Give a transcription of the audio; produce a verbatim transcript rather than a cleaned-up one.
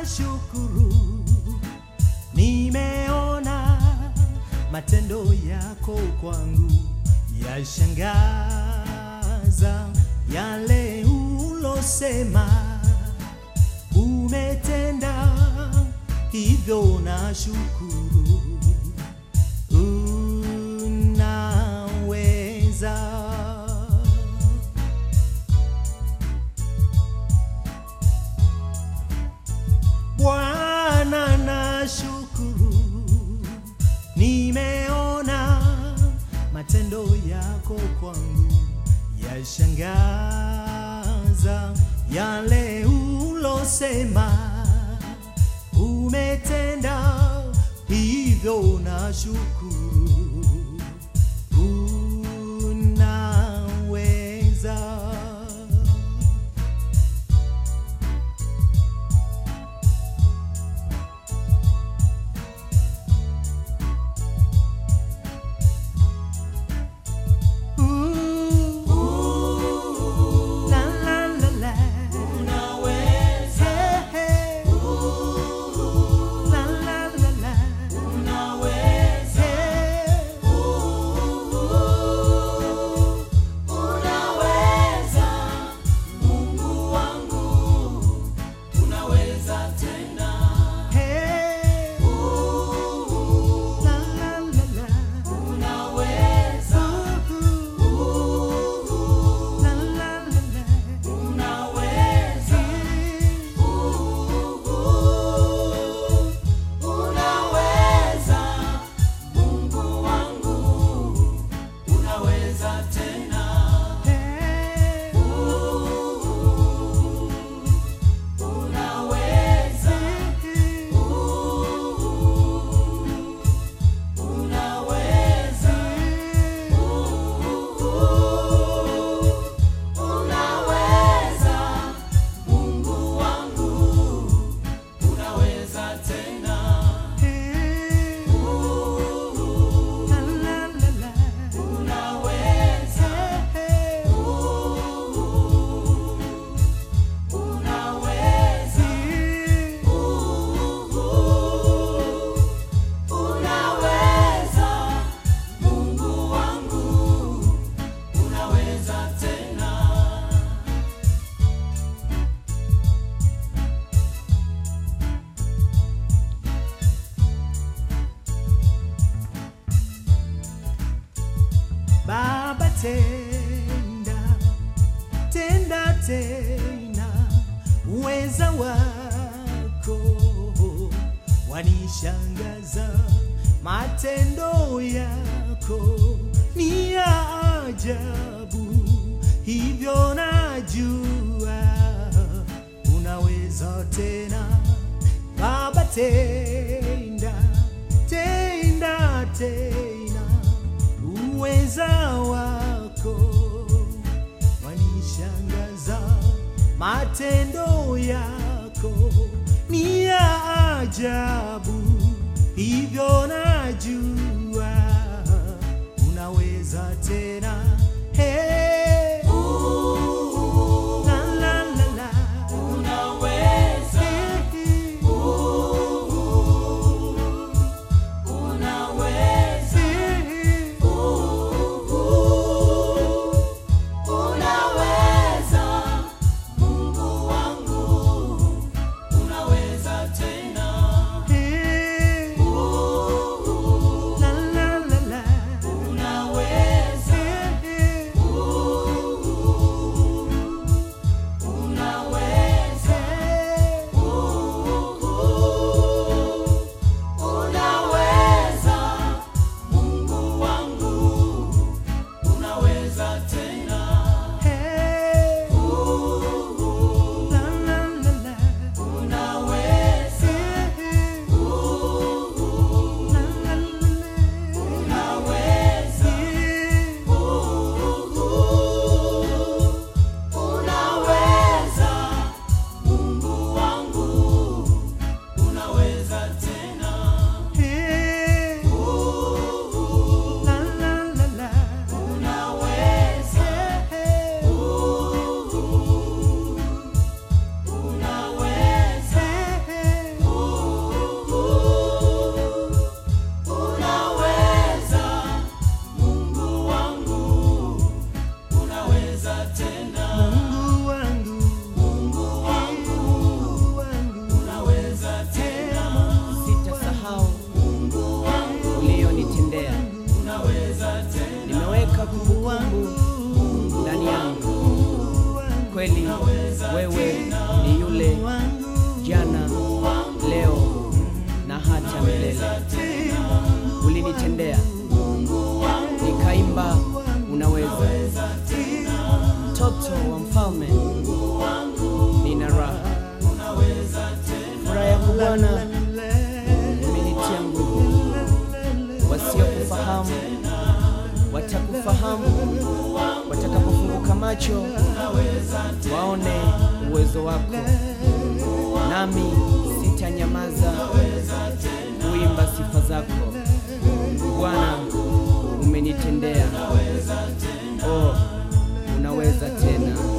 nashukuru, nimeona matendo yako kwangu yashangaza, yale ulosema umetenda, hivyo nashukuru. Unaweza. Bwana nashukuru, nimeona matendo yako kwangu yashangaza, yale ulosema umetenda, hivyo nashukuru. Unaweza. Baba tenda, tenda tena, uweza wako wanishangaza, matendo yako ni ya ajabu, hivyo najua unaweza tena. Baba tenda, tenda tena, uweza wako wanishangaza, matendo yako ni ya ajabu, hivyo najua unaweza tena. Hey. kweli wewe ni yule jana, leo na hata milele. Ulinitendea nikaimba unaweza. Mtoto wa mfalme nina raha. Furaha yako Bwana imenitia nguvu. Wasiokufahamu watakufahamu watakapofunguka macho waone uwezo wako, nami sitanyamaza kuimba sifa zako. Bwana umenitendea, oh unaweza tena.